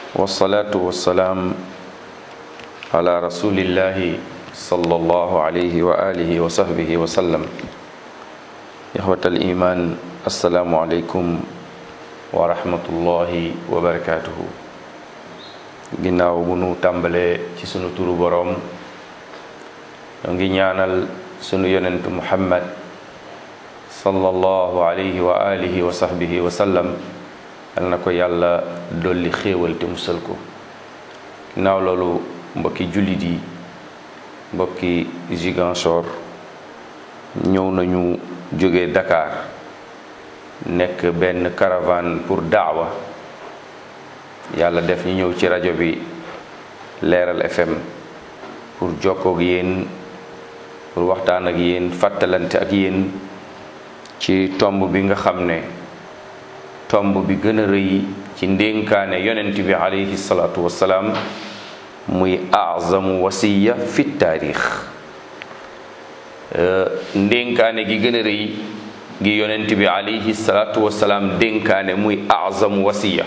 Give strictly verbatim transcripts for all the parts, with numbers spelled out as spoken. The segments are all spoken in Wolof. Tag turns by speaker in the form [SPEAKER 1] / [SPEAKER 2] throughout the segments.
[SPEAKER 1] wasalaatu wasalaam ala rasulillahi sallallahu alayhi wa alihi wa sahbihi wa sallam. ixwatal iman, assalaamu aleykum wa rahmatullahi wa barakatuhu. ginnaaw bu nu tàmbalee ci sunu turu boroom, ñoo ngi ñaanal sunu yonent muhammad sallallahu alayhi wa alihi wa sahbihi wa sallam, yal na ko yàlla dolli xéewal te musal ko. ginnaaw loolu, mbokki jullit yi, mbokki Ziguinchor, ñëw nañu jóge Dakar nekk benn caravane pour daawa. yàlla def ñu ñëw ci rajo bi Leeral F M pour jokkoo ak yéen, pour waxtaan ak yéen, fàttalante ak yéen ci tomb bi nga xam ne tomb bi gën a rëy ci ndénkaane yonent bi alayhi salaatu wassalaam, muy azamu wasiya fi taarix. ndénkaane gi gën a rëy gi yonent bi alayhi salaatu wassalaam dénkaane muy azamu wasiya.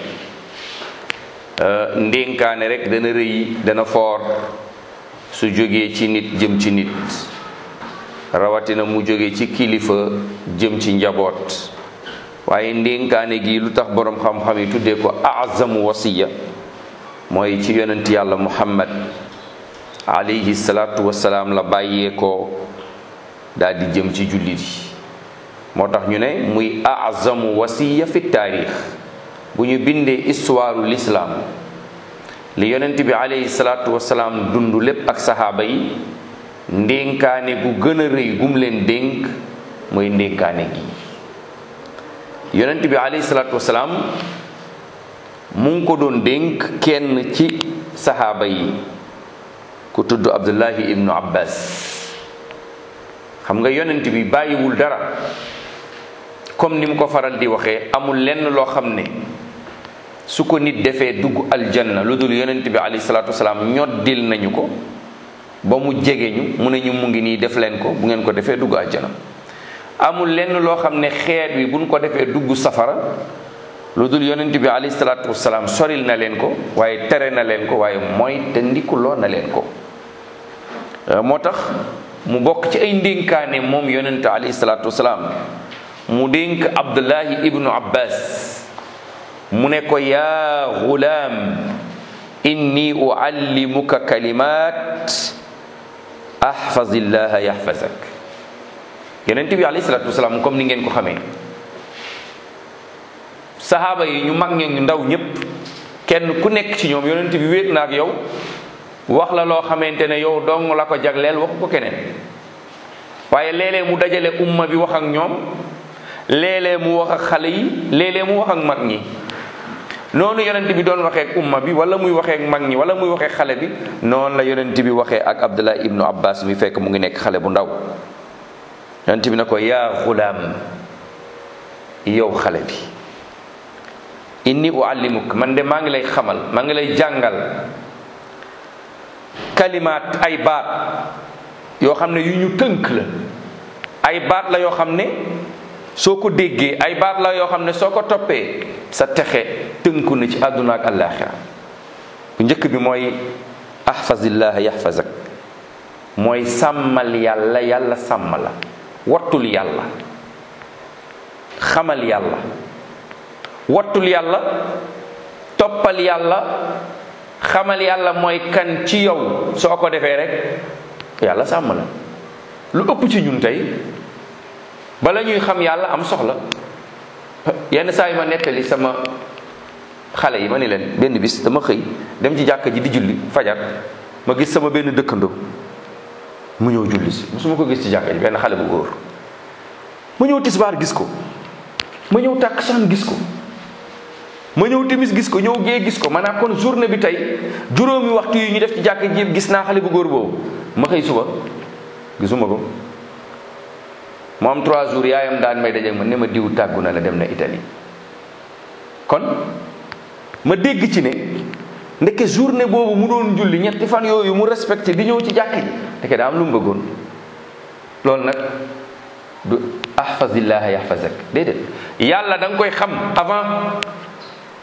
[SPEAKER 1] ndénkaane rek dana rëy, dana foor su jógee ci nit jëm ci nit, rawatina mu jógee ci kilifa jëm ci njaboot. waaye ndénkaane gi lu tax boroom xam-xam yi tuddee ko azamu wasiya, mooy ci yonent yàlla muhammad alayhi salaatu wassalaam la bàyyee ko daal di jëm ci jullit yi. moo tax ñu ne muy azamu wasiya fi taarix. bu ñu bindee histoire l'islam, li yonent bi alayhi salaatu wassalaam dund lépp ak saxaaba yi, ndénkaane gu gën a rëy gum leen dénk mooy ndénkaane gi. yonent bi alayhi salaatu wassalaam mu ngi ko doon dénk kenn ci saxaaba yi ku tudd Abdullahi ibnu Abbas. xam nga yonent bi bàyyiwul dara, comme ni mu ko faral di waxee, amul lenn loo xam ne su ko nit defee dugg aljanna lu dul yonent bi alayhi salaatu wasalaam ñoddil nañu ko ba mu jege ñu mu ne ñu mu ngi nii def leen ko, bu ngeen ko defee dugg aljanna. amul lenn loo xam ne xeet wi buñ ko defee dugg safara lu dul yonent bi alayhi salaatu wasalaam soril na leen ko, waaye tere na leen ko, waaye mooy te ndikuloo na leen ko. moo tax mu bokk ci ay ndénkaane moom yonent alayhi salaatu wasalaam, mu dénk Abdullahi ibnu Abbas, mu ne ko yaa gulaam inni uallimuka kalimat ahfazillaha yahfazak. yonent bi alayhi salaatu wasalaam, comme ni ngeen ko xamee, sahaaba yi ñu mag ña ñu ndaw ñépp, kenn ku nekk ci ñoom yonent bi wéet na ak yow wax la loo xamante ne yow dong la ko jagleel, waxu ko keneen. waaye léeg-léeg mu dajale umma bi wax ak ñoom, léeg-léeg mu wax ak xale yi, léeg-léeg mu wax ak mag ñi. noonu yonent bi doon waxee ak umma bi, wala muy waxee ak mag ñi, wala muy waxee xale bi, noonu la yonent bi waxee ak Abdullah ibnu Abbas mi fekk mu ngi nekk xale bu ndaw. yonent bi ne ko yaa xulaam, yow xale bi, inni uallimuk, man de maa ngi lay xamal, maa ngi lay jàngal kalimaat, ay baat yoo xam ne yu ñu tënk la. ay baat la yoo xam ne soo ko déggee, ay baat la yoo xam ne soo ko toppee sa texe tënku na ci àdduna ak àllaaxira. bu njëkk bi mooy ahfazillah yahfazak, mooy sàmmal yàlla, yàlla sàmm la. wattul yàlla, xamal yàlla, wattul yàlla, toppal yàlla, xamal yàlla mooy kan ci yow. soo ko defee rek yàlla sàmm la. lu ëpp ci ñun tey bala ñuy xam yàlla am soxla. yenn saa yi ma nettali sama xale yi, ma ni leen benn bis dama xëy dem ci jàkka ji di julli fajar, ma gis sama benn dëkkandoo mu ñëw julli si. musuma ko gis ci jàkka ji, benn xale bu góor. ma ñëw tisbaar gis ko, ma ñëw tàkkusaan gis ko, ma ñëw timis gis ko, ñëw gee gis ko. maanaam kon journée bi tey juróomi waxtu yi ñu def ci jàkka ji yëpp gis naa xale bu góor boobu. ma xëy suba gisuma ko. mu am trois jours yaayam daan may dajeeg ma ne ma diw tàggu na la, dem na Italie. kon ma dégg ci ne ndeke journée boobu mu doon julli ñetti fan yooyu mu respecté di ñëw ci jàkk ji, ndeke daa am lu mu bëggoon. loolu nag du ahfazillaha yahfazak, déedéet. yàlla da nga koy xam avant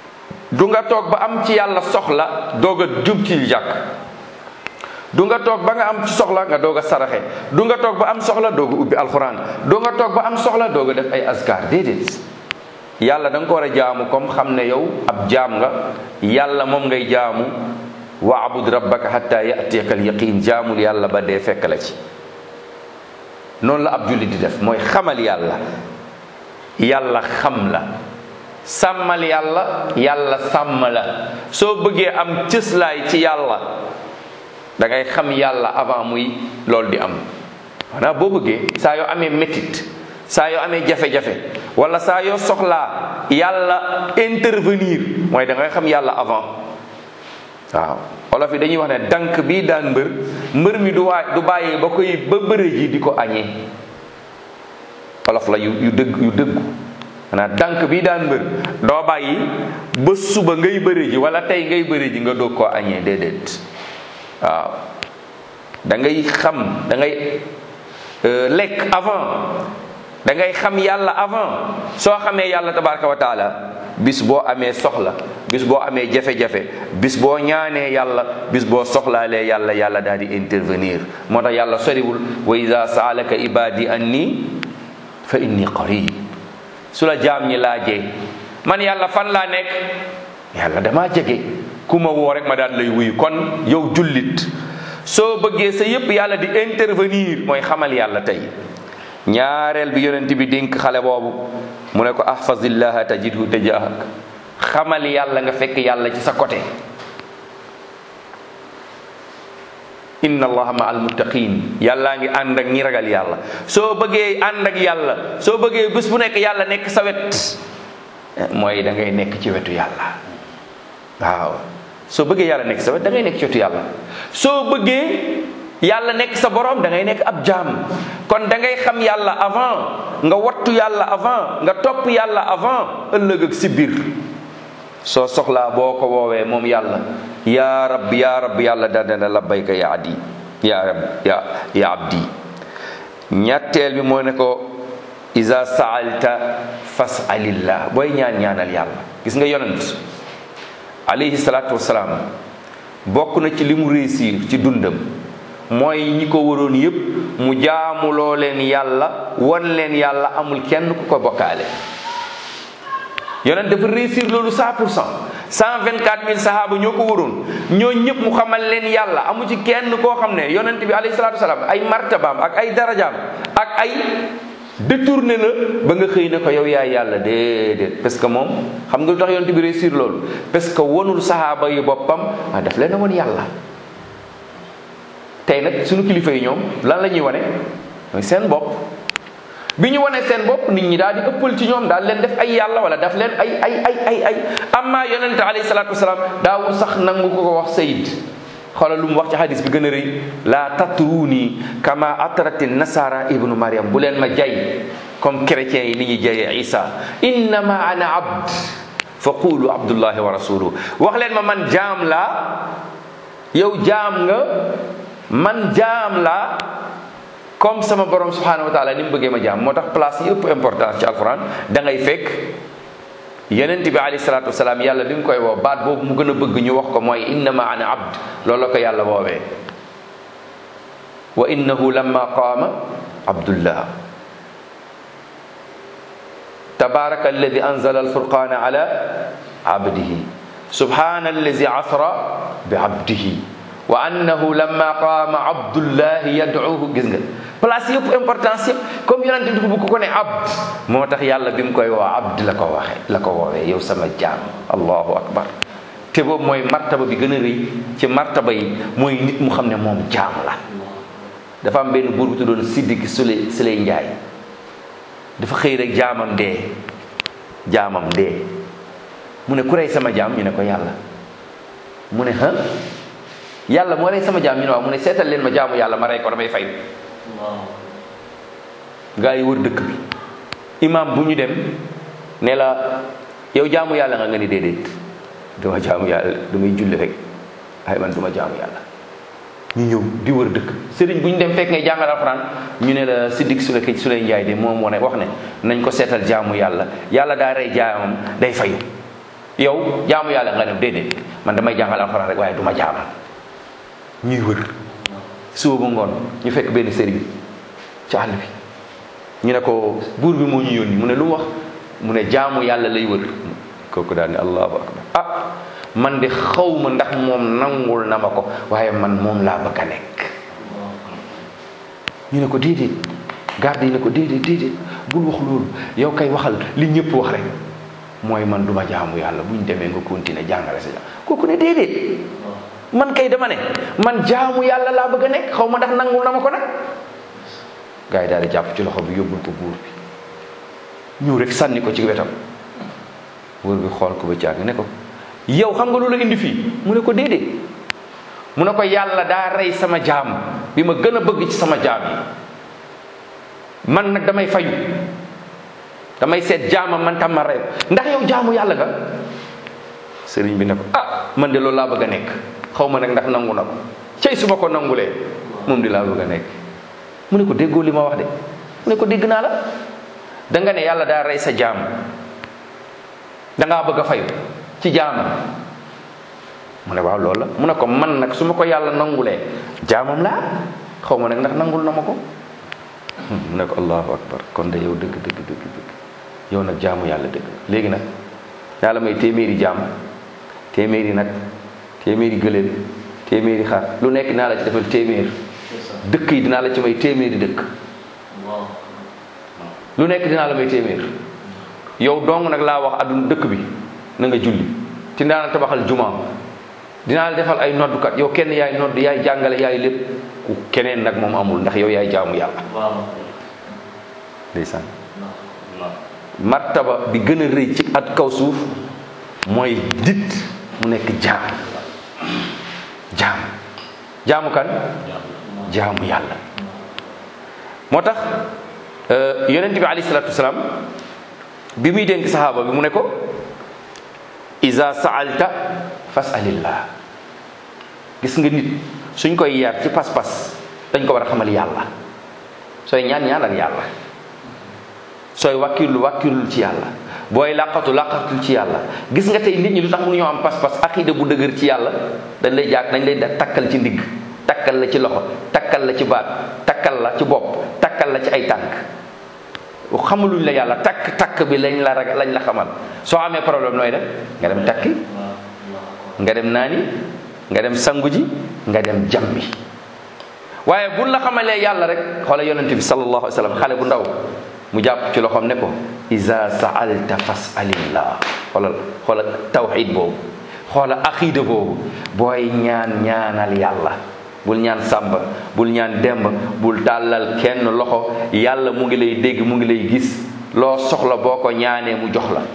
[SPEAKER 1] du nga toog ba am ci yàlla soxla doog a jub ci jàkk, du nga toog ba nga am ci soxla nga doog a saraxe, du nga toog ba am soxla doog a ubbi alxuraan, du nga toog ba am soxla doog a def ay askar. déedéet, yàlla da nga ko war a jaamu comme xam ne yow ab jaam nga, yàlla moom ngay jaamu. waabud rabbaka hatta yatiyaka al yaqin, jaamul yàlla ba dee fekk la ci. noonu la ab jullit di def, mooy xamal yàlla, yàlla xam la, sàmmal yàlla, yàlla sàmm la. soo bëggee am cëslaay ci yàlla da ngay xam yàlla avant muy loolu di am. maanaam boo bëggee saa yoo amee métit, saa yoo amee jafe-jafe, wala saa yoo soxlaa yàlla intervenir, mooy da ngay xam yàlla avant. waaw olof yi dañuy wax ne dank bii daan mbër mbër mi du waay du bàyyi ba koy ba bëre ji di ko añee. olof la yu yu dëgg yu dëggu maanaam dank bii daan mbër doo bàyyi ba suba ngay bëre ji wala tey ngay bëre ji nga doog koo añee, déedéet. waaw da ngay xam da ngay lekk avant, da ngay xam yàlla avant. soo xamee yàlla tabaraka wa taala, bis boo amee soxla, bis boo amee jafe-jafe, bis boo ñaanee yàlla, bis boo soxlaalee yàlla, yàlla daal di intervenir. moo tax yàlla soriwul, wa ida saalaka ibadi anni fa inni qarib. su la jaam ñi laajee man yàlla fan laa nekk, yàlla damaa jege, ku ma woo rek ma daan lay wuyu. kon yow jullit soo bëggee sa yëpp yàlla di intervenir, mooy xamal yàlla. tey ñaareel bi yonent bi dénk xale boobu mu ne ko ahfazillaha tajidhu tujahak, xamal yàlla nga fekk yàlla ci sa côté. inna allaha ma al muttaqin, yàllaa ngi ànd ak ñi ragal yàlla. soo bëggee ànd ak yàlla, soo bëggee bés bu nekk yàlla nekk sa wet, mooy da ngay nekk ci wetu yàlla. waaw soo bëggee yàlla nekk sa wet da ngay nekk ci wetu yàlla. soo bëggee yàlla nekk sa borom da ngay nekk ab jaam. kon da ngay xam yàlla avant, nga wattu yàlla avant, nga topp yàlla avant, ëllëg ak si biir soo soxlaa boo ko woowee moom yàlla, yaa rab yaa rab, yàlla dana labbayka ya adi ya rab ya ya abdi. ñetteel bi moo ne ko iza saalta fasalillah, booy ñaan ñaanal yàlla. gis nga yonent alayhi salaatu wasalaam bokk na ci li mu réussir ci dundam, mooy ñi ko waroon yépp mu jaamuloo leen yàlla, won leen yàlla, amul kenn ku ko bokkaale. yonent dafa réussir loolu cent pour cent. cent vingt-quatre mille sahaaba ñoo ko waroon, ñoo ñëpp mu xamal leen yàlla. amu ci kenn koo xam ne yonent bi alayhi salaatu wasalaam ay martabaam ak ay darajaam ak ay détourné la ba nga xëy ne ko yow yaay yàlla, déedéet. parce que moom xam nga lu tax yonent bi réussir loolu, parce que wonul sahaaba yi boppam, ah daf leen a won yàlla. tey nag suñu kilifa yi ñoom lan la ñuy wane, mooy seen bopp. bi ñu wane seen bopp, nit ñi daal di ëppal ci ñoom, daal leen def ay yàlla wala daf leen ay ay ay ay ay amma yonente alayhi salaatu wasalaam daawul sax nangu ko ko wax sayid. xoolal lu mu wax ci hadis bi gën a rëy, la tatruuni kama atrati nasara ibnu mariam, bu leen ma jay comme chrétiens yi ni ñuy jayee isa. innama ana abd fa qulu abdullahi wa rasuluhu, wax leen ma man jaam laa, yow jaam nga, man jaam laa comme sama borom subhanahu wa taala ni mu bëggee ma jaam. moo tax place yi ëpp importance ci alquran da ngay fekk yonent bi alayhi salaatu wasalaam yàlla bi mu koy woo, baat boobu mu gën a bëgg ñu wax ko mooy innama ana abd. loolu la ko yàlla woowee, wa innahu lamma qaama abdullah tabaraka alladi anzala alfurqana ala abdihi subhana alladi asra bi abdihi wa annahu lamma qaama abdullahi yad'uhu. gis nga place yëpp importance yëpp comme yonent bi bu ko ne abd, moo tax yàlla bi mu koy woo abd la ko waxee la ko woowee, yow sama jaam. allahu akbar. te boobu mooy martaba bi gën a rëy ci martaba yi, mooy nit mu xam ne moom jaam la. dafa am benn buur bu tuddoon Siddiq Sule Sule Njaay, dafa xëy rek jaamam dee jaamam dee mu ne ku rey sama jaam, ñu ne ko yàlla. mu ne ha yàlla moo rey sama jaam, ñu ne waaw. mu ne seetal leen ma jaamu yàlla ma rey ko, damay fay. gaa yi wër dëkk bi, imam bu ñu dem ne la yow jaamu yàlla nga nga ni déedéet, duma jaamu yàlla, damay julli rek, ay man duma jaamu yàlla. ñu ñëw di wër dëkk, sëriñ bu ñu dem fekk ngay jàngal alxuraan, ñu ne la Siddiq Sule Kay Sule Njaay de moom moo ne wax ne nañ ko seetal jaamu yàlla, yàlla daa rey jaamam day fayu. yow jaamu yàlla nga dem déedéet man damay jàngal alxuraan rek waaye du ma jaamal. ñuy wër suba ba ngoon ñu fekk benn sëriñ ci àll bi ñu ne ko buur bi moo ñu yónni mu ne lu mu wax mu ne jaamu yàlla lay wër kooku daal ne allahu akbar ah man de xaw ma ndax moom nangul na ma ko waaye man moom laa bëgg a nekk. ñu ne ko déedéet garde yi ne ko déedéet déedéet bul wax loolu yow kay waxal li ñëpp wax rek mooy man du ma jaamu yàlla bu ñu demee nga continuer jàngale sa jaam kooku ne déedéet man kay dama ne man jaamu yàlla laa bëgg a nekk xaw ma ndax nangul na ma ko nag. gars yi daal di jàpp ci loxo bi yóbbul ko buur bi ñëw rek sànni ko ci wetam buur bi xool ko ba caag ne ko yow xam nga lu la indi fii mu ne ko déedéet mu ne ko yàlla daa rey sama jaam bi ma gën a bëgg ci sama jaam yi man nag damay fayu damay seet jaamam man tam ma rey ndax yow jaamu yàlla nga. sëriñ bi ne ko ah man de loolu laa bëgg a nekk xaw ma nag ndax nangu na ko cey su ma ko nangulee moom di laa bëgg a nekk. mu ne ko déggoo li ma wax de mu ne ko dégg naa la da nga ne yàlla daa rey sa jaam dangaa bëgg a fayu ci jaamam mu ne waaw loolu la mu ne ko man nag su ma ko yàlla nangulee jaamam laa xaw ma nag ndax nangul na ma ko. mu ne ko allahu akbar kon de yow dëgg dëgg dëgg dëgg yow nag jaamu yàlla dëgg léegi nag yàlla may téeméeri jaam téeméeri nag téeméeri gëléem téeméeri xar lu nekk dinaa la ci defal téeméer dëkk yi dinaa la ci may téeméeri dëkk lu nekk dinaa la may téeméer yow dong nag laa wax adduna dëkk bi na nga julli te dinaa la tabaxal juma dinaa la defal ay noddukat yow kenn yaay nodd yaay jàngale yaay lépp ku keneen nag moom amul ndax yow yaay jaamu yàlla. ndeysaan martaba bi gën a rëy ci at kaw suuf mooy nit mu nekk jaam jaam jaamu kan jaamu yàlla. moo tax yonent bi alayhi salaatu wasalaam bi muy dénk saxaaba bi mu ne ko iza sa'alta fas'alillah. gis nga nit suñ koy yar ci pas-pas dañ ko war a xamal yàlla sooy ñaan ñaanal yàlla sooy wàkkirlu wàkkirlu ci yàlla booy làqatu làqatul ci yàlla. gis nga tey nit ñi lu tax mënuñoo am pas-pas aqida bu dëgër ci yàlla dañ lay jàkk dañ lay takkal ci ndigg takkal la ci loxo takkal la ci baat takkal la ci bopp takkal la ci ay tànk xamaluñ la yàlla takk takk bi lañ la ragal lañ la xamal. soo amee problème nooy def nga dem takki nga dem naani nga dem sangu ji nga dem jambi waaye buñ la xamalee yàlla rek xoola yonente bi sallallahu alayhi wa sallam xale bu ndaw mu jàpp ci loxoom ne ko iza sa'alta fas'alillah. xoolal xoola tawxid boobu xoola aqida boobu booy ñaan ñaanal yàlla bul ñaan sàmba bul ñaan demb bul tàllal kenn loxo yàlla mu ngi lay dégg mu ngi lay gis loo soxla boo ko ñaanee mu jox la.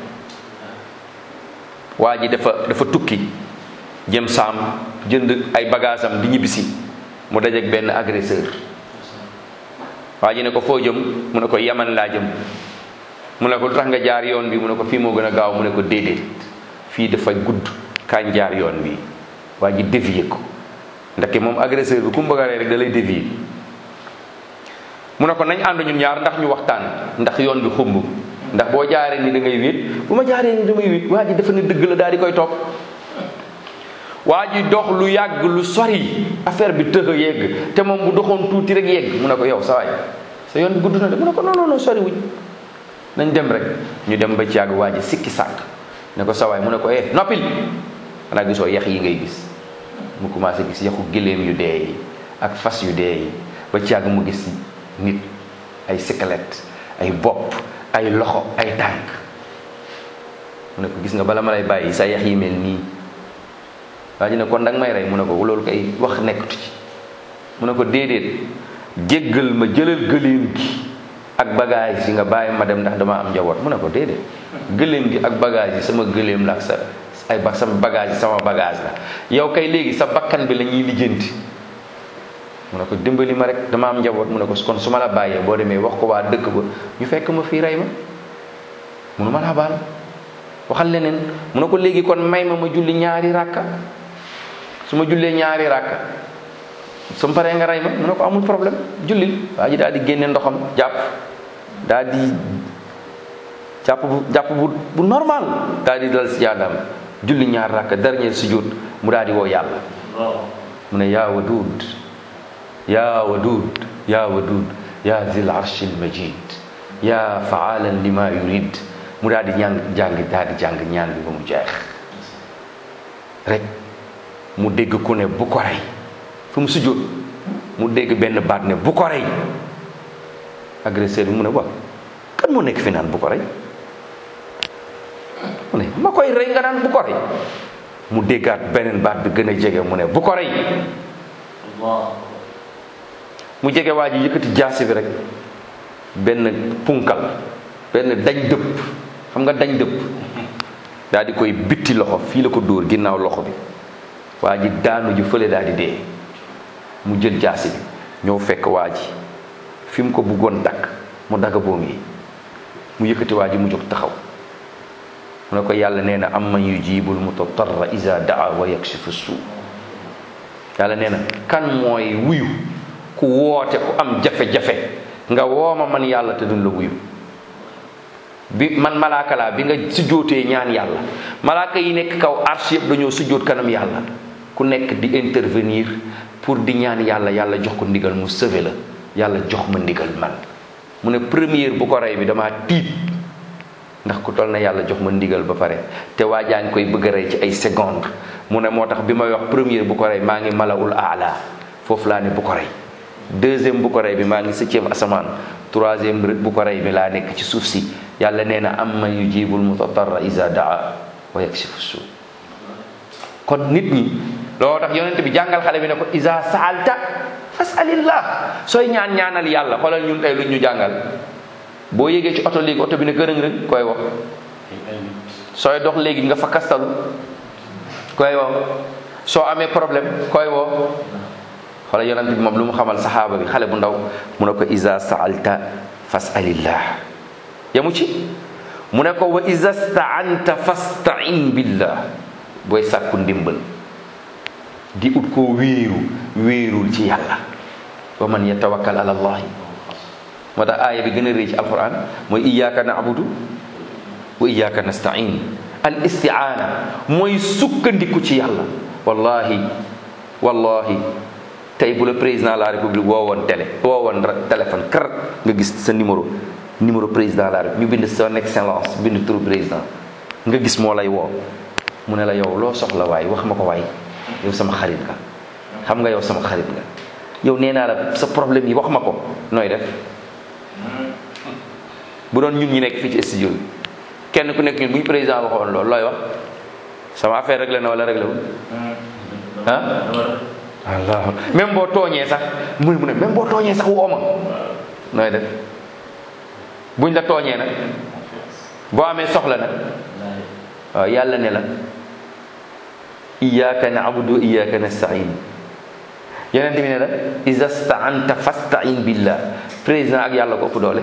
[SPEAKER 1] waa ji dafa dafa tukki jëm saam jënd ay bagaasam di ñibbisi mu dajeek benn agresseur. waa ji ne ko foo jëm mu ne ko yaman laa jëm mu ne ko lu tax nga jaar yoon bi mu ne ko fii moo gën a gaaw mu ne ko déedéet fii dafa gudd kañ jaar yoon bi. waa ji dévier ko ndaxte moom agresseur bi ku mu bëgg a rey rek da lay dévier mu ne ko nañ ànd ñun ñaar ndax ñu waxtaan ndax yoon bi xumb ndax boo jaaree ni da ngay wéet bu ma jaaree ni damay wéet. waa ji dafa ne dëgg la daal di koy topp. waa ji dox lu yàgg lu sori affaire bi tëx a yegg te moom bu doxoon tuuti rek yegg mu ne ko yow sa waay sa yoon bi gudd na de mu ne ko non non non sori wuñ nañ dem rek. ñu dem ba ci yàgg waa ji sikki sàkk ne ko sa waay mu ne ko eh noppil xanaa gisoo yax yi ngay gis. mu commencé gis yaxu gëléem yu dee yi ak fas yu dee yi ba ci yàgg mu gis nit ay squelette ay bopp ay loxo ay tànk mu ne ko gis nga bala ma lay bàyyi sa yax yi mel nii. waa ji ne kon danga may rey mu ne ko loolu kay wax nekkatu ci mu ne ko déedéet jéggal ma jëlal gëléem gi ak bagage yi nga bàyyi ma dem ndax dama am njaboot. mu ne ko déedéet gëléem gi ak bagage yi sama gëléem la ak sa ay ba sama bagage yi sama bagage la yow kay léegi sa bakkan bi la ñuy lijjanti. mu ne ko dimbali ma rek dama am njaboot mu ne ko kon su ma la bàyyee boo demee wax ko waa dëkk ba ñu fekk ma fii rey ma munu ma laa baal waxal leneen. mu ne ko léegi kon may ma ma julli ñaari ràkka su ma jullee ñaari ràkka su ma paree nga rey ma mu ne ko amul problème jullil. waa ji daal di génne ndoxam jàpp daal di jàpp bu jàpp bu bu normal daal di dal si jaadam julli ñaar rakk dernier sujud mu daal di woo yàlla mu ne yaa wadud yaa wadud yaa wadud yaa zil arshil majid yaa faalan lima yurid mu daal di ñaan jàng daal di jàng ñaan bi ba mu jeex rek mu dégg ku ne bu ko rey fu mu sujud mu dégg benn baat ne bu ko rey agresseur bi mu ne waaw kan moo nekk fi naan bu ko rey mu ne ma koy rey nga naan bu ko rey mu déggaat beneen baat bi gën a jege mu ne bu ko rey mu jege waa ji yëkkati jaasi bi rek benn punkal benn dañ dëpp xam nga dañ dëpp daal di koy bitti loxo fii la ko dóor ginnaaw loxo bi waa ji daanu ji fële daal di dee mu jël jaasi bi ñëw fekk waa ji fi mu ko bëggoon dakk mu dagga boom yi mu yëkkati waa ji mu jóg taxaw mu ne ko yàlla nee na am man yujibul mutatarra iza daa wa yakshifu suu yàlla nee na kan mooy wuyu ku woote ku am jafe-jafe nga wooma man yàlla te duñ la wuyu bi man malaaka laa bi nga sujjóotee ñaan yàlla malaaka yi nekk kaw arsh yëpp dañoo sujjóot kanam yàlla ku nekk di intervenir pour di ñaan yàlla yàlla jox ko ndigal mu sauver la yàlla jox ma ndigal man mu ne première bu ko rey bi damaa tiit ndax ku toll na yàlla jox ma ndigal ba pare te waa jaa ngi koy bëgg a rey ci ay seconde mu ne moo tax bi may wax première bu ko rey maa ngi malaul aala foofu laa ne bu ko rey deuxième bu ko rey bi maa ngi septième asamaan troisième bu ko rey bi laa nekk ci suuf si yàlla nee na am man yujibul mutatarra iza daa wa yakshifu suu kon nit ñi looloo tax yonent bi jàngal xale bi ne ko iza saalta fasalillah sooy ñaan ñaanal yàlla xoolal ñun tey luñ ñu jàngal boo yégee ci oto léegi oto bi ne gërëng rëng koy wax sooy dox léegi nga fa kastalu koy woo soo amee problème koy woo xoolal yonent bi moom lu mu xamal saxaaba bi xale bu ndaw mu ne ko iza saalta fasalillah yamu ci mu ne ko wa iza staanta fastain billah booy sàkku ndimbal di ut koo wéeru wéerul ci yàlla wa man yatawakkal ala allahi moo tax aaya bi gën a rëy ci alquran mooy iyyaka na'budu wa iyyaka nasta'in al isti'aana mooy sukkandiku ci yàlla wallahi wallahi tey bu la président de la république woowoon télé woowoon téléphone kar nga gis sa numéro numéro président de la république ñu bind son excellence bind turu président nga gis moo lay woo mu ne la yow loo soxla waay wax ma ko waay yow sama xarit nga xam nga yow sama xarit nga yow nee naa la sa problème yi wax ma ko nooy def bu doon ñun ñi nekk fii ci studio bi kenn ku nekk ñun bu ñu président waxoon loolu looy wax sama affaire réglé na wala réglé wul ah allah même boo tooñee sax mu mu ne même boo tooñee sax woo ma nooy def buñ la tooñee nag boo amee soxla nag waaw yàlla ne la iyyaka na'budu wa iyyaka nasta'in yonent bi ne la iza sta'anta fasta'in billah président ak yàlla ko ëpp doole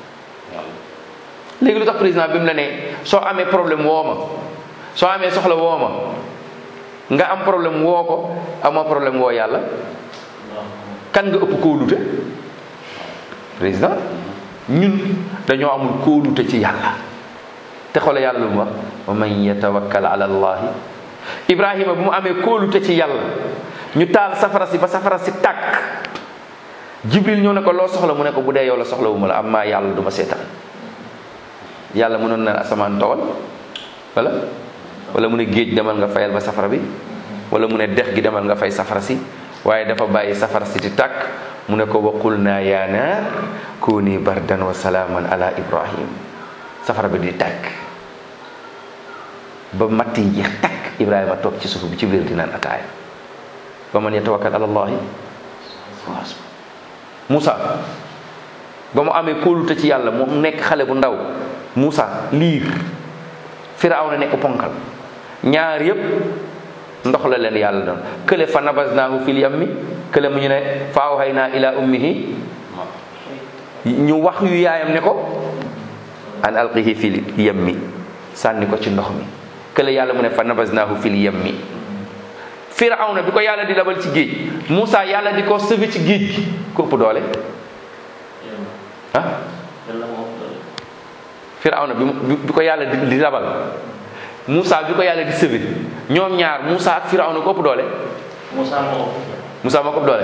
[SPEAKER 1] léegi lu tax président bi mu la ne soo amee problème woo ma soo amee soxla woo ma nga am problème woo ko amoo problème woo yàlla kan nga ëpp kóolute président ñun dañoo amul kóolute ci yàlla te xoole yàlla lu mu wax wa man yatawakkal ala allahi ibrahima bu mu amee kóolute ci yàlla ñu taal safara si ba safara si tàkk jibril ñëw ne ko loo soxla mu ne ko bu dee yow la soxla wu ma la am maa yàlla du ma seetaan yàlla mënoon na asamaan towal wala wala mu ne géej demal nga fayal ba safara bi wala mu ne dex gi demal nga fay safara si waaye dafa bàyyi safara si di tàkk mu ne ko wa qulna ya naar kuni bardan wa salaaman ala ibrahim safara bi di tàkk ba matt yi jeex tàkk ibrahima toog ci suuf bi ci biir di naan ataaya wa man yatawakkal ala allahi Moussa ba mu amee kóolute ci yàlla mu nekk xale bu ndaw Moussa liir Firawna nekk ponkal ñaar yépp ndox la leen yàlla doon kële fa nabaznaahu fil yammi kële mu ñu ne fa awhaynaa ila ummihi ñu wax yu yaayam ne ko an alqihi fil yammi sànni ko ci ndox mi kële yàlla mu ne fa nabaznaahu fil yammi Firawna bi ko yàlla di labal ci géej Moussa yàlla di ko sauver ci géej gi ko ëpp doole ah Firawna bi bi ko yàlla di labal Moussa bi ko yàlla di sëbi ñoom ñaar Moussa ak Firawna ko ëpp doole.
[SPEAKER 2] Moussa moo
[SPEAKER 1] Moussa moo ko ëpp doole.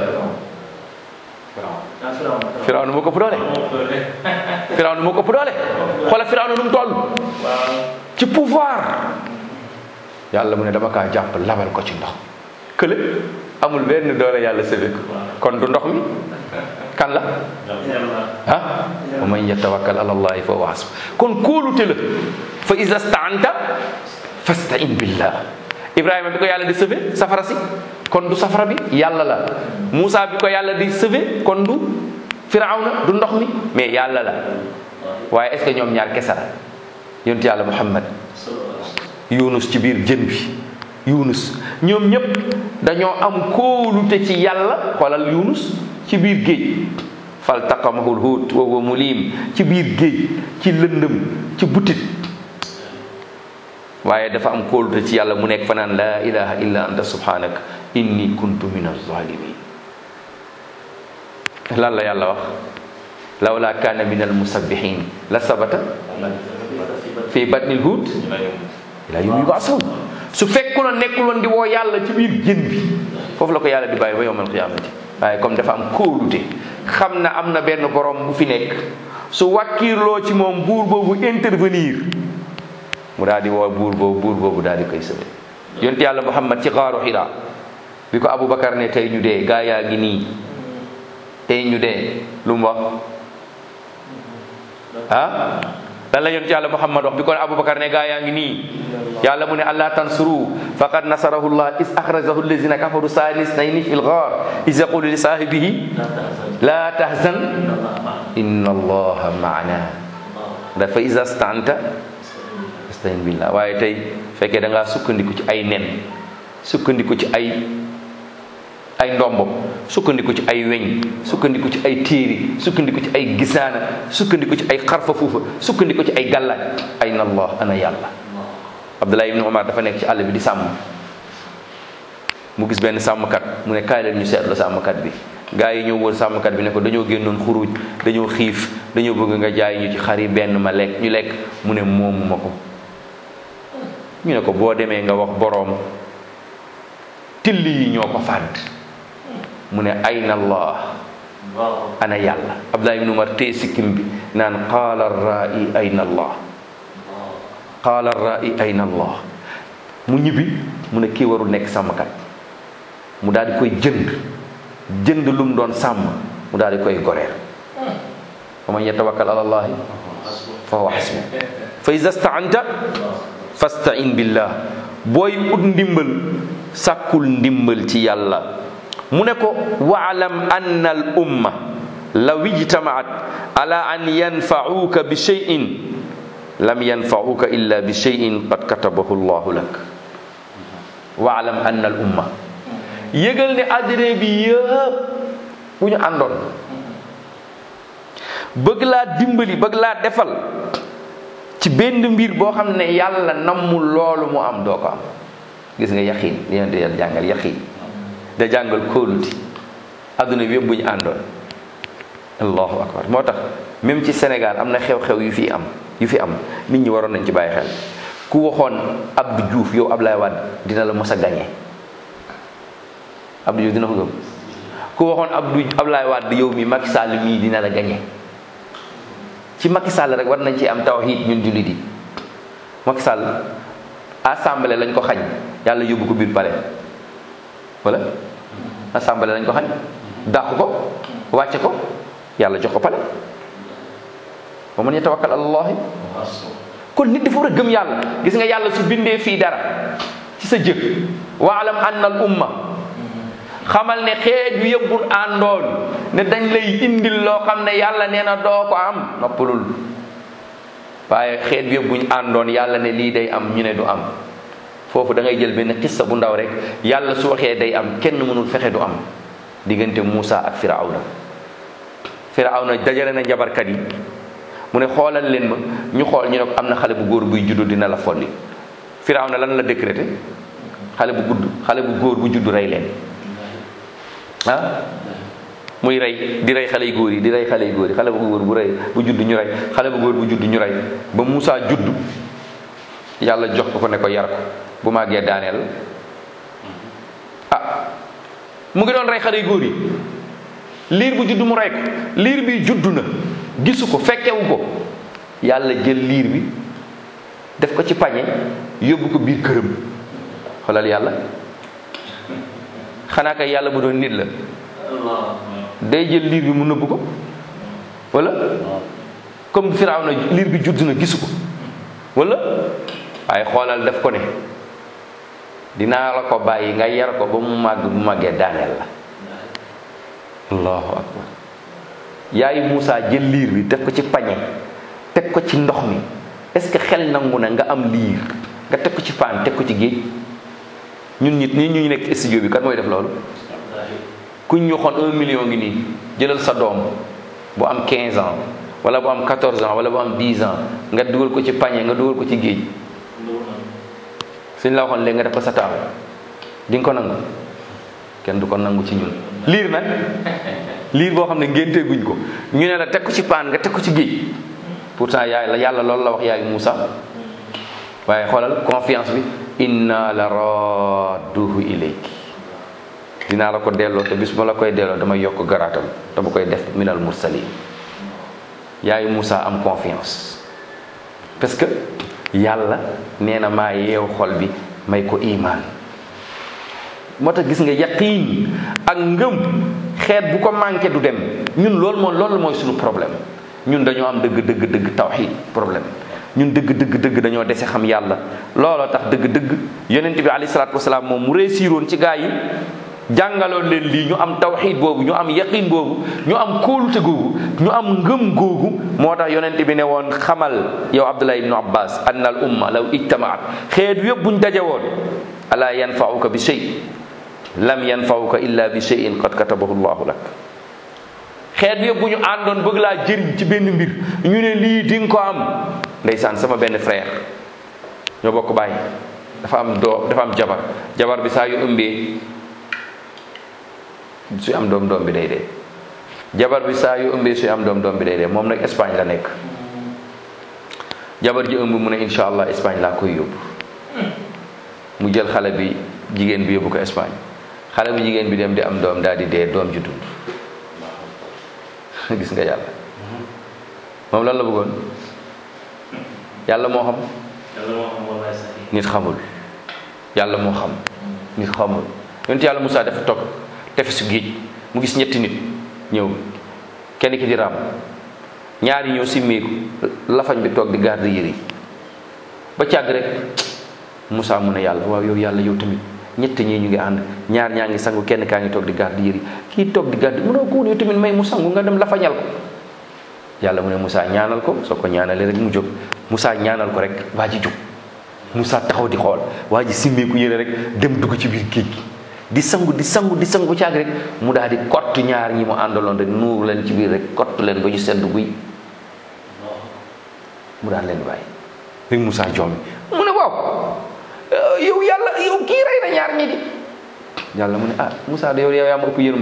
[SPEAKER 1] Firawna moo ko ëpp doole. Firawna moo ko ëpp doole. xoolal Firawna nu mu toll. ci pouvoir. yàlla mu ne dama kaa jàpp labal ko ci ndox. kële amul benn doole yàlla sëbi ko kon du ndox mi kan la. ah wa man yatawakkal ala allahi fa huwa hasbuh kon kóolute la. fa iza sta'anta fasta'in billah. Ibrahima bi ko yàlla di sauvé safara si kon du safara bi yàlla la. Moussa bi ko yàlla di sauvé kon du Firawna du ndox mi mais yàlla la. waaye est-ce que ñoom ñaar kese la. yonent yàlla Muhammad Yunus ci biir jën bi Yunus ñoom ñëpp dañoo am kóolute ci yàlla xoolal Yunus ci biir géej faltaqamahul huut wa huwa mulim ci biir géej ci lëndëm ci butit waaye dafa am kóolute ci yàlla mu nekk fanaan laa ilaha illa anta subhanaka inni kuntu min az-zalimin. lan la yàlla wax lawla kaana min al-musabbihin la sabata fi batnil huut ila yawmi yub'asun. su fekkuloon nekkuloon di woo yàlla ci biir jën bi foofu la ko yàlla di bàyyi ba yawmal qiyaamati waaye comme dafa am kóolute xam na am na benn borom bu fi nekk su wàkkiirloo ci moom buur boobu intervenir mu daal di woo buur boobu buur boobu daal di koy sëbe. yonent yàlla Muhammad ci xaaru Hira bi ko Aboubacar ne tey ñu dee gaa yaa ngi nii tey ñu dee lu mu wax ah lan la yonent yàlla Muhammad wax bi ko Aboubacar ne gaa yaa ngi nii yàlla mu ne allah tansuru faqad nasarahu llah is axrajahu allazina kafaru saani isnayni fi lgaar is yaqulu li saahibihi la tahzan inna allaha maana dafa iza sta'anta asta'in billah. waaye tey fekkee da ngaa sukkandiku ci ay nen sukkandiku ci ay ay ndombo sukkandiku ci ay weñ sukkandiku ci ay téeri sukkandiku ci ay gisaana sukkandiku ci ay xarfa fuufa sukkandiku ci ay gàllaaj ayna allah ana yàlla. Abdullah ibn Umar dafa nekk ci àll bi di sàmm mu gis benn sàmmkat mu ne kaay leen ñu seetlu sàmmkat bi. gaa yi ñëw wër sàmmkat bi ne ko dañoo génnoon xuruj dañoo xiif dañoo bëgg nga jaay ñu ci xar yi benn ma lekk ñu lekk mu ne moomu ma ko. ñu ne ko boo demee nga wax boroom till yi ñoo ko fàdd mu ne ayna allah ana yàlla. Abdullah ibn Umar tee sikkim bi naan qaala ar-raa'i ayna allah qaala ar-raa'i ayna allah. mu ñibbi mu ne kii warul nekk sàmmkat mu daal di koy jënd jënd lu mu doon sàmm mu daal di koy goreel. wa man yatawakkal ala allahi fa huwa hasbuh fa iza sta'anta fasta'in billah. booy ut ndimbal sàkkul ndimbal ci yàlla. mu ne ko wa'lam anna al umma law ijtama'at ala an yanfa'uka bi shay'in lam yanfa'uka illa bi shay'in qad katabahu allahu lak. wa'lam anna al umma yëgal ne àddina bi yëpp bu ñu àndoon bëgg laa dimbali bëgg laa defal ci benn mbir boo xam ne yàlla nammul loolu mu am doo ko am. gis nga yaqiin li leen di jàngal yaqiin da jàngal kóoluti àdduna bi yëpp bu ñu àndoon allahu akbar. moo tax même ci Sénégal am na xew-xew yu fi am yu fi am nit ñi waroon nañ ci bàyyi xel. ku waxoon Abdou Diouf yow Ablaye Wade dina la mos a gagné Abdou Diouf dina ko gëm. ku waxoon Abdou Ablaye Wade yow mi Macky Sall mii dina la gagné ci Macky Sall rek war nañ ci am tawhid ñun jullit yi. Macky Sall assemblée lañ ko xañ yàlla yóbbu ko biir palais wala assemblée lañ ko xañ dàq ko wàcce ko yàlla jox ko palais. wa man yatawakkal ala allahi kon nit dafa war a gëm yàlla. gis nga yàlla su bindee fii dara ci sa jëf waalam anna al umma xamal ne xeet yu yëpp bu àndoon ne dañ lay indil loo xam ne yàlla nee na doo ko am noppalul. waaye xeet bi yëpp buñ àndoon yàlla ne lii day am ñu ne du am foofu da ngay jël benn xissa bu ndaw rek yàlla su waxee day am kenn mënul fexe du am. diggante Muusa ak Firawna Firawna dajale na njabarkat yi mu ne xoolal leen ma ñu xool ñu ne ko am na xale bu góor buy juddu dina la folli. Firawna lan la décrété xale bu gudd xale bu góor bu juddu rey leen ah muy rey di rey xale yu góor yi di rey xale yu góor yi xale bu góor bu rey bu judd ñu rey xale bu góor bu judd ñu rey ba Moussa judd yàlla jox ko ko ne ko yar ko bu màggee daaneel. ah mu ngi doon rey xale yu góor yi liir bu judd mu rey ko liir bi judd na gisu ko fekkewu ko yàlla jël liir bi def ko ci pañe yóbbu ko biir këram. xoolal yàlla xanaa kay yàlla bu doon nit la day jël liir bi mu nëbb ko wala comme Firawna liir bi judd na gisu ko wala waaye xoolal def ko ne dinaa la ko bàyyi nga yar ko ba mu màgg bu màggee daaneel la. allahu akbar yaayu Moussa jël liir bi def ko ci pañe teg ko ci ndox mi est-ce que xel nangu na nga am liir nga teg ko ci paan teg ko ci géej. ñun nit ñi ñu nekk studio bi kat mooy def loolu kuñ ñu waxoon un million ngi nii jëlal sa doom bu am quinze ans wala bu am quatorze ans wala bu am dix ans nga dugal ko ci pañe nga dugal ko ci géej suñ la waxoon léegi nga def ko sa taaw di nga ko nangu kenn du ko nangu ci ñun. liir nag liir boo xam ne ngéntee guñ ko ñu ne la teg ko ci paan nga teg ko ci géej pourtant yaay la yàlla loolu la wax yaay Moussa waaye xoolal confiance bi. inna la radduhu ilayki dinaa la ko delloo te bis ma la koy delloo damay yokk garaatam dama koy def minal mursalin yaayu Moussa am confiance parce que yàlla nee na maa yeew xol bi may ko imaan moo tax gis nga yaqiin ak ngëm xeet bu ko manqué du dem ñun loolu moom loolu mooy suñu problème ñun dañoo am dëgg dëgg dëgg tawxiid problème ñun dëgg dëgg dëgg dañoo dese xam yàlla looloo tax dëgg dëgg yonent bi alayhi salaatu wasalaam moom mu réussiroon ci gaa yi jàngaloon leen lii ñu am tawxiid boobu ñu am yaqiin boobu ñu am kóolute googu ñu am ngëm googu moo tax yonent bi ne woon xamal yow Abdullah ibnu Abbas anna al umma law ijtamaat xeet yëpp buñ daje woon alaa yanfauka bi shay lam yanfauka illa bi shayin qad katabahu llahu lak xeet yëpp bu ñu àndoon bëgg laa jëriñ ci benn mbir ñu ne lii di nga ko am ndeysaan sama benn frère ñoo bokk bàyyi dafa am doo dafa am jabar jabar bi saa yu ëmbee suy am doom doom bi day dee jabar bi saa yu ëmbee suy am doom doom bi day dee moom nag Espagne la nekk jabar ji ëmb mu ne insha allah Espagne laa koy yóbbu mu jël xale bi jigéen bi yóbbu ko Espagne xale bi jigéen bi dem di am doom daal di dee doom ji dund gis nga yàlla moom lan la bëggoon yàlla moo xam nit xamul yàlla moo xam nit xamul yonent yàlla Moussa dafa toog tefesu géej mu gis ñetti nit ñëw kenn ki di raam ñaari ñëw simmeeku lafañ bi toog di garde yére yi ba càgg rek Moussa mu ne yàlla waaw yow yàlla yow tamit ñett ñii ñu ngi ànd ñaar ñaa ngi sangu kenn kaa ngi toog di garde yére yi kii toog di garde mënoo ko woon yow tamit may mu sangu nga dem lafañal ko yàlla mu ne Moussa ñaanal ko soo ko ñaanalee rek mu jóg Moussa ñaanal ko rek waa ji jóg Moussa taxaw di xool waa ji simmeeku yére rek dem dugg ci biir géej gi di sangu di sangu di sangu caag rek mu daal di kott ñaar ñi mu àndaloon rek nuur leen ci biir rek kott leen ba ñu sedd guy mu daal leen bàyyi rek Moussa joomi mu ne waaw yow yàlla yow kii rey na ñaar ñi di yàlla mu ne ah Moussa de yow yow yaa ma ëpp yërëm